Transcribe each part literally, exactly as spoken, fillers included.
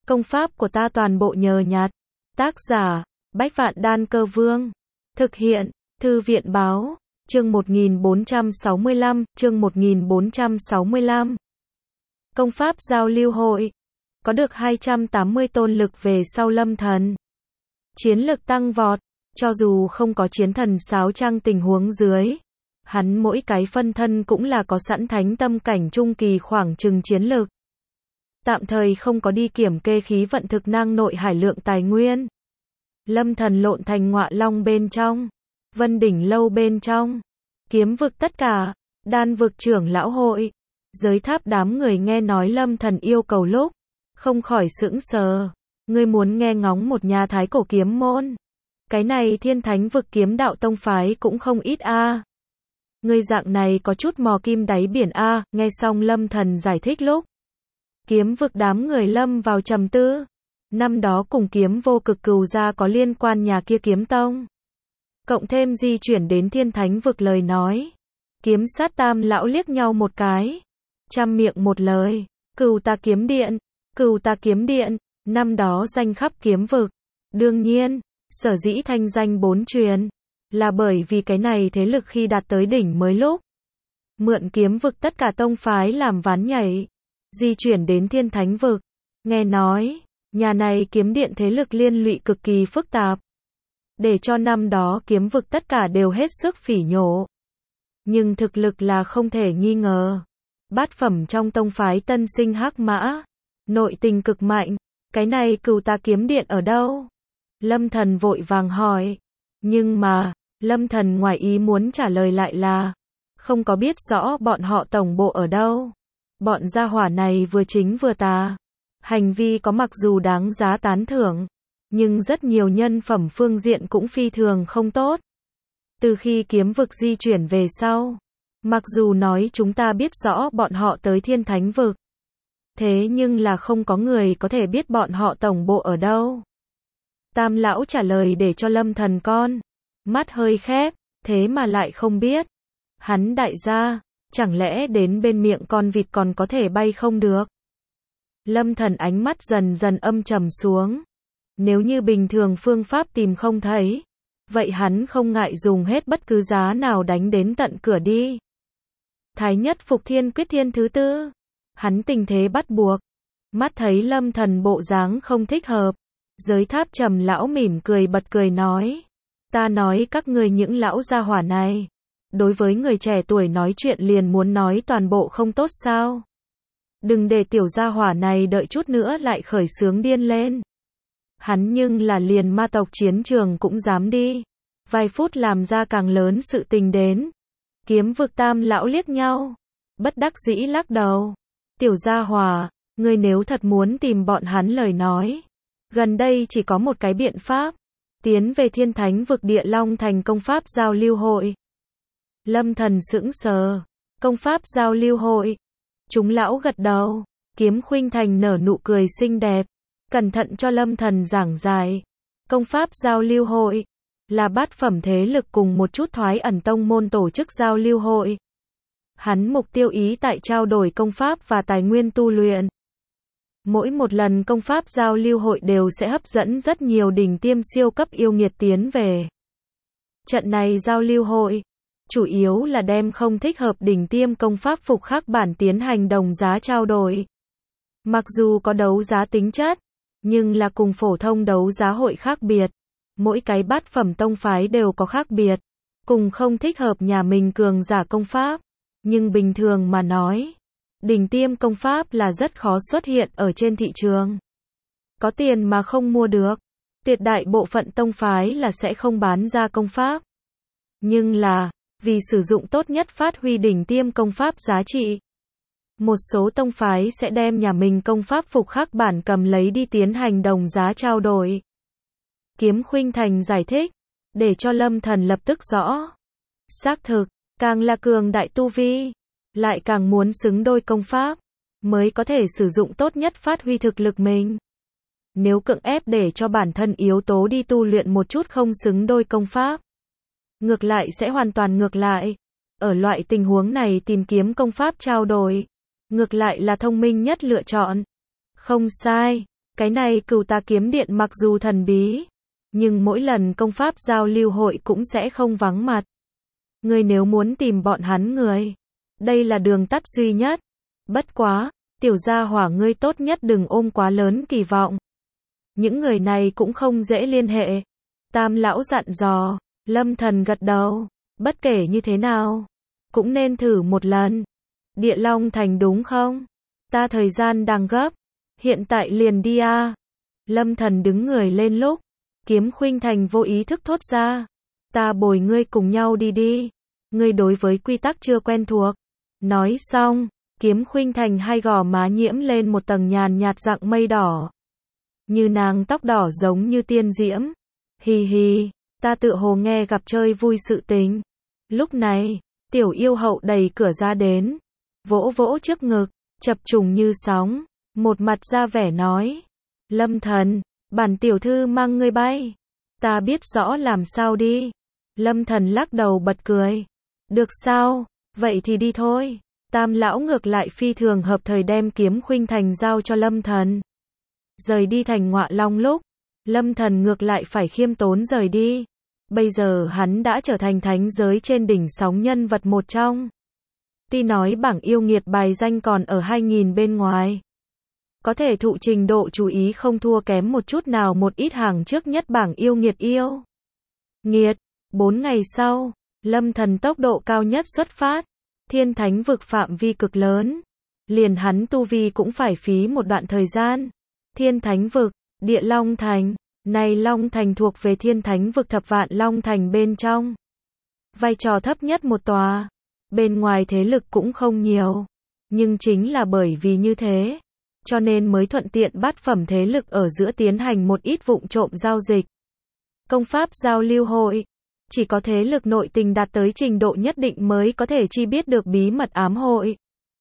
Công pháp của ta toàn bộ nhờ nhặt. Tác giả, Bách Vạn Đan Cơ Vương. Thực hiện, Thư viện Báo. Chương một nghìn bốn trăm sáu mươi lăm, chương một nghìn bốn trăm sáu mươi lăm. Công pháp giao lưu hội. Có được hai trăm tám mươi tôn lực về sau Lâm Thần. Chiến lực tăng vọt, cho dù không có chiến thần sáo trang tình huống dưới. Hắn mỗi cái phân thân cũng là có sẵn thánh tâm cảnh trung kỳ khoảng chừng chiến lực. Tạm thời không có đi kiểm kê khí vận thực năng nội hải lượng tài nguyên. Lâm Thần lộn thành Ngọa Long bên trong, Vân Đỉnh Lâu bên trong, Kiếm vực tất cả, Đan vực trưởng lão hội, Giới tháp đám người nghe nói Lâm Thần yêu cầu lúc, không khỏi sững sờ. Ngươi muốn nghe ngóng một nhà thái cổ kiếm môn. Cái này thiên thánh vực kiếm đạo tông phái cũng không ít a. À. Ngươi dạng này có chút mò kim đáy biển a. À. Nghe xong Lâm Thần giải thích lúc, Kiếm vực đám người lâm vào trầm tư. Năm đó cùng Kiếm vô cực cừu gia có liên quan nhà kia kiếm tông. Cộng thêm di chuyển đến thiên thánh vực lời nói. Kiếm sát tam lão liếc nhau một cái. Trăm miệng một lời. Cừu ta kiếm điện. Cừu ta kiếm điện. Năm đó danh khắp kiếm vực. Đương nhiên, sở dĩ thanh danh bốn truyền. Là bởi vì cái này thế lực khi đạt tới đỉnh mới lúc. Mượn kiếm vực tất cả tông phái làm ván nhảy. Di chuyển đến thiên thánh vực. Nghe nói, nhà này kiếm điện thế lực liên lụy cực kỳ phức tạp. Để cho năm đó kiếm vực tất cả đều hết sức phỉ nhổ. Nhưng thực lực là không thể nghi ngờ. Bát phẩm trong tông phái tân sinh hắc mã. Nội tình cực mạnh. Cái này cừu ta kiếm điện ở đâu? Lâm Thần vội vàng hỏi. Nhưng mà, Lâm Thần ngoài ý muốn trả lời lại là, không có biết rõ bọn họ tổng bộ ở đâu. Bọn gia hỏa này vừa chính vừa tà. Hành vi có mặc dù đáng giá tán thưởng, nhưng rất nhiều nhân phẩm phương diện cũng phi thường không tốt. Từ khi kiếm vực di chuyển về sau, mặc dù nói chúng ta biết rõ bọn họ tới thiên thánh vực, thế nhưng là không có người có thể biết bọn họ tổng bộ ở đâu. Tam lão trả lời để cho Lâm Thần con mắt hơi khép, thế mà lại không biết. Hắn đại gia, chẳng lẽ đến bên miệng con vịt còn có thể bay không được? Lâm Thần ánh mắt dần dần âm trầm xuống. Nếu như bình thường phương pháp tìm không thấy, vậy hắn không ngại dùng hết bất cứ giá nào đánh đến tận cửa đi. Thái nhất phục thiên quyết thiên thứ tư. Hắn tình thế bắt buộc. Mắt thấy Lâm Thần bộ dáng không thích hợp. Giới tháp trầm lão mỉm cười bật cười nói. Ta nói các ngươi những lão gia hỏa này. Đối với người trẻ tuổi nói chuyện liền muốn nói toàn bộ không tốt sao? Đừng để tiểu gia hỏa này đợi chút nữa lại khởi sướng điên lên. Hắn nhưng là liền ma tộc chiến trường cũng dám đi. Vài phút làm ra càng lớn sự tình đến. Kiếm vực tam lão liếc nhau. Bất đắc dĩ lắc đầu. Tiểu gia hỏa, ngươi nếu thật muốn tìm bọn hắn lời nói. Gần đây chỉ có một cái biện pháp. Tiến về thiên thánh vực địa long thành công pháp giao lưu hội. Lâm Thần sững sờ. Công pháp giao lưu hội. Chúng lão gật đầu. Kiếm Khuynh Thành nở nụ cười xinh đẹp. Cẩn thận cho Lâm Thần giảng giải. Công pháp giao lưu hội. Là bát phẩm thế lực cùng một chút thoái ẩn tông môn tổ chức giao lưu hội. Hắn mục tiêu ý tại trao đổi công pháp và tài nguyên tu luyện. Mỗi một lần công pháp giao lưu hội đều sẽ hấp dẫn rất nhiều đỉnh tiêm siêu cấp yêu nghiệt tiến về. Trận này giao lưu hội, chủ yếu là đem không thích hợp đỉnh tiêm công pháp phục khắc bản tiến hành đồng giá trao đổi. Mặc dù có đấu giá tính chất, nhưng là cùng phổ thông đấu giá hội khác biệt. Mỗi cái bát phẩm tông phái đều có khác biệt, cùng không thích hợp nhà mình cường giả công pháp. Nhưng bình thường mà nói, đỉnh tiêm công pháp là rất khó xuất hiện ở trên thị trường. Có tiền mà không mua được. Tuyệt đại bộ phận tông phái là sẽ không bán ra công pháp. Nhưng là, vì sử dụng tốt nhất phát huy đỉnh tiêm công pháp giá trị. Một số tông phái sẽ đem nhà mình công pháp phục khắc bản cầm lấy đi tiến hành đồng giá trao đổi. Kiếm Khuynh Thành giải thích, để cho Lâm Thần lập tức rõ. Xác thực, càng là cường đại tu vi, lại càng muốn xứng đôi công pháp, mới có thể sử dụng tốt nhất phát huy thực lực mình. Nếu cưỡng ép để cho bản thân yếu tố đi tu luyện một chút không xứng đôi công pháp, ngược lại sẽ hoàn toàn ngược lại. Ở loại tình huống này tìm kiếm công pháp trao đổi, ngược lại là thông minh nhất lựa chọn. Không sai, Cái này Cửu Tà Kiếm Điện mặc dù thần bí, nhưng mỗi lần công pháp giao lưu hội cũng sẽ không vắng mặt. Ngươi nếu muốn tìm bọn hắn người, đây là đường tắt duy nhất. Bất quá, tiểu gia hỏa ngươi tốt nhất đừng ôm quá lớn kỳ vọng. Những người này cũng không dễ liên hệ. Tam lão dặn dò. Lâm Thần gật đầu. Bất kể như thế nào, cũng nên thử một lần. Địa Long Thành đúng không? Ta thời gian đang gấp. Hiện tại liền đi a. Lâm Thần đứng người lên lúc. Kiếm Khuynh Thành vô ý thức thốt ra. Ta bồi ngươi cùng nhau đi đi. Ngươi đối với quy tắc chưa quen thuộc. Nói xong, Kiếm Khuynh Thành hai gò má nhiễm lên một tầng nhàn nhạt dạng mây đỏ. Như nàng tóc đỏ giống như tiên diễm. Hì hì, ta tự hồ nghe gặp chơi vui sự tình. Lúc này, tiểu yêu hậu đẩy cửa ra đến. Vỗ vỗ trước ngực, chập trùng như sóng. Một mặt ra vẻ nói. Lâm Thần, bản tiểu thư mang ngươi bay. Ta biết rõ làm sao đi. Lâm Thần lắc đầu bật cười. Được sao, vậy thì đi thôi. Tam lão ngược lại phi thường hợp thời đem Kiếm Khuynh Thành giao cho Lâm Thần. Rời đi thành Ngọa Long lúc, Lâm Thần ngược lại phải khiêm tốn rời đi. Bây giờ hắn đã trở thành thánh giới trên đỉnh sóng nhân vật một trong. Tuy nói bảng yêu nghiệt bài danh còn ở hai nghìn bên ngoài. Có thể thụ trình độ chú ý không thua kém một chút nào một ít hàng trước nhất bảng yêu nghiệt yêu. Nghiệt, bốn ngày sau, Lâm Thần tốc độ cao nhất xuất phát. Thiên thánh vực phạm vi cực lớn. Liền hắn tu vi cũng phải phí một đoạn thời gian. Thiên thánh vực, Địa Long Thành. Này Long Thành thuộc về thiên thánh vực thập vạn Long Thành bên trong. Vai trò thấp nhất một tòa. Bên ngoài thế lực cũng không nhiều. Nhưng chính là bởi vì như thế, cho nên mới thuận tiện bát phẩm thế lực ở giữa tiến hành một ít vụng trộm giao dịch. Công pháp giao lưu hội. Chỉ có thế lực nội tình đạt tới trình độ nhất định mới có thể chi biết được bí mật ám hội.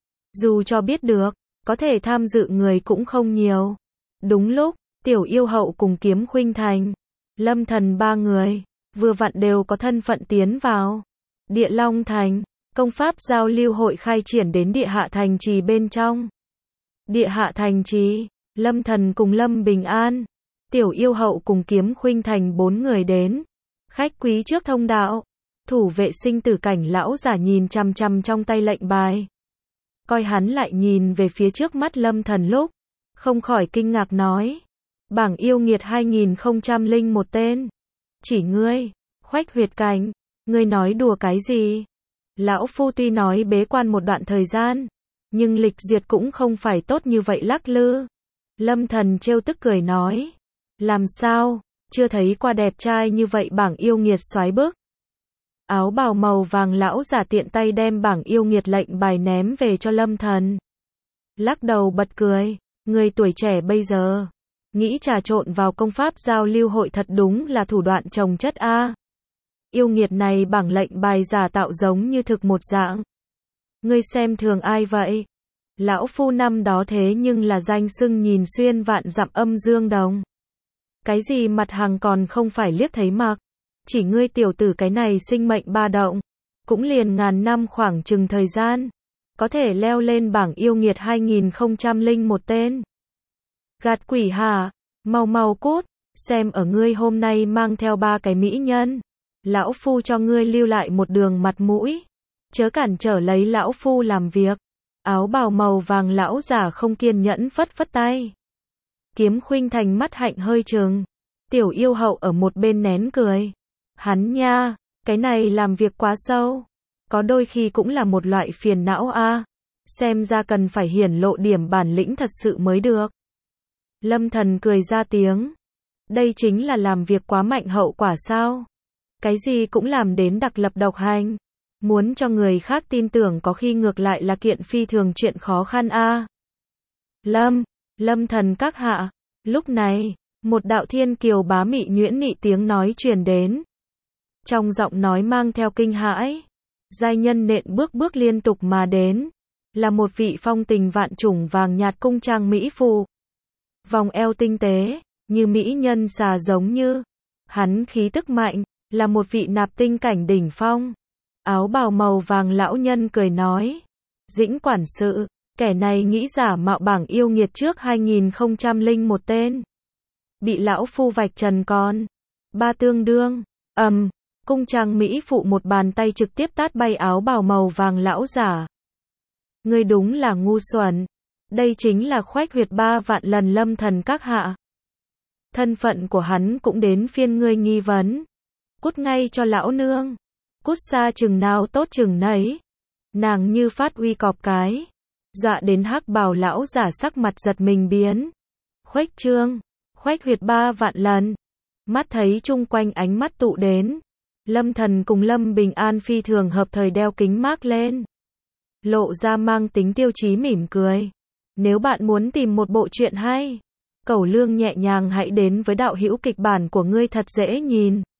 Dù cho biết được, có thể tham dự người cũng không nhiều. Đúng lúc, tiểu yêu hậu cùng Kiếm Khuynh Thành, Lâm Thần ba người, vừa vặn đều có thân phận tiến vào. Địa Long Thành, công pháp giao lưu hội khai triển đến địa hạ thành trì bên trong. Địa hạ thành trì, Lâm Thần cùng Lâm Bình An, tiểu yêu hậu cùng Kiếm Khuynh Thành bốn người đến. Khách quý trước thông đạo, thủ vệ sinh tử cảnh lão giả nhìn chằm chằm trong tay lệnh bài. Coi hắn lại nhìn về phía trước mắt Lâm Thần lúc, không khỏi kinh ngạc nói. Bảng yêu nghiệt hai nghìn không trăm lẻ một tên. Chỉ ngươi, Khoách huyệt cảnh, ngươi nói đùa cái gì? Lão phu tuy nói bế quan một đoạn thời gian, nhưng lịch duyệt cũng không phải tốt như vậy lắc lư. Lâm Thần trêu tức cười nói. Làm sao? Chưa thấy qua đẹp trai như vậy bảng yêu nghiệt soái bức. Áo bào màu vàng lão giả tiện tay đem bảng yêu nghiệt lệnh bài ném về cho Lâm Thần. Lắc đầu bật cười, người tuổi trẻ bây giờ, nghĩ trà trộn vào công pháp giao lưu hội thật đúng là thủ đoạn trồng chất a. Yêu nghiệt này bảng lệnh bài giả tạo giống như thực một dạng. Ngươi xem thường ai vậy? Lão phu năm đó thế nhưng là danh xưng nhìn xuyên vạn dặm âm dương đồng. Cái gì mặt hàng còn không phải liếc thấy mặc. Chỉ ngươi tiểu tử cái này sinh mệnh ba động. Cũng liền ngàn năm khoảng chừng thời gian. Có thể leo lên bảng yêu nghiệt hai nghìn không trăm lẻ một tên. Gạt quỷ hả? Mau mau cút. Xem ở ngươi hôm nay mang theo ba cái mỹ nhân. Lão phu cho ngươi lưu lại một đường mặt mũi. Chớ cản trở lấy lão phu làm việc. Áo bào màu vàng lão giả không kiên nhẫn phất phất tay. Kiếm Khuynh Thành mắt hạnh hơi trừng. Tiểu yêu hậu ở một bên nén cười. Hắn nha, cái này làm việc quá sâu. Có đôi khi cũng là một loại phiền não a. Xem ra cần phải hiển lộ điểm bản lĩnh thật sự mới được. Lâm Thần cười ra tiếng. Đây chính là làm việc quá mạnh hậu quả sao? Cái gì cũng làm đến đặc lập độc hành. Muốn cho người khác tin tưởng có khi ngược lại là kiện phi thường chuyện khó khăn a. Lâm, Lâm Thần các hạ. Lúc này, một đạo thiên kiều bá mị nhuyễn nị tiếng nói truyền đến. Trong giọng nói mang theo kinh hãi. Giai nhân nện bước bước liên tục mà đến. Là một vị phong tình vạn trùng vàng nhạt cung trang mỹ phụ. Vòng eo tinh tế, như mỹ nhân xà giống như. Hắn khí tức mạnh, là một vị nạp tinh cảnh đỉnh phong. Áo bào màu vàng lão nhân cười nói. Dĩnh quản sự, Kẻ này nghĩ giả mạo bảng yêu nghiệt trước hai nghìn không trăm lẻ một tên. Bị lão phu vạch trần con. Ba tương đương. Ầm, um, cung trang mỹ phụ một bàn tay trực tiếp tát bay áo bào màu vàng lão giả. Ngươi đúng là ngu xuẩn. Đây chính là khoách huyệt ba vạn lần Lâm Thần các hạ. Thân phận của hắn cũng đến phiên ngươi nghi vấn. Cút ngay cho lão nương. Cút xa chừng nào tốt chừng nấy. Nàng như phát uy cọp cái. Dọa đến hắc bào lão giả sắc mặt giật mình biến. Khuếch trương. Khoách huyệt ba vạn lần. Mắt thấy chung quanh ánh mắt tụ đến. Lâm Thần cùng Lâm Bình An phi thường hợp thời đeo kính mác lên. Lộ ra mang tính tiêu chí mỉm cười. Nếu bạn muốn tìm một bộ truyện hay, cẩu lương nhẹ nhàng hãy đến với đạo hữu kịch bản của ngươi thật dễ nhìn.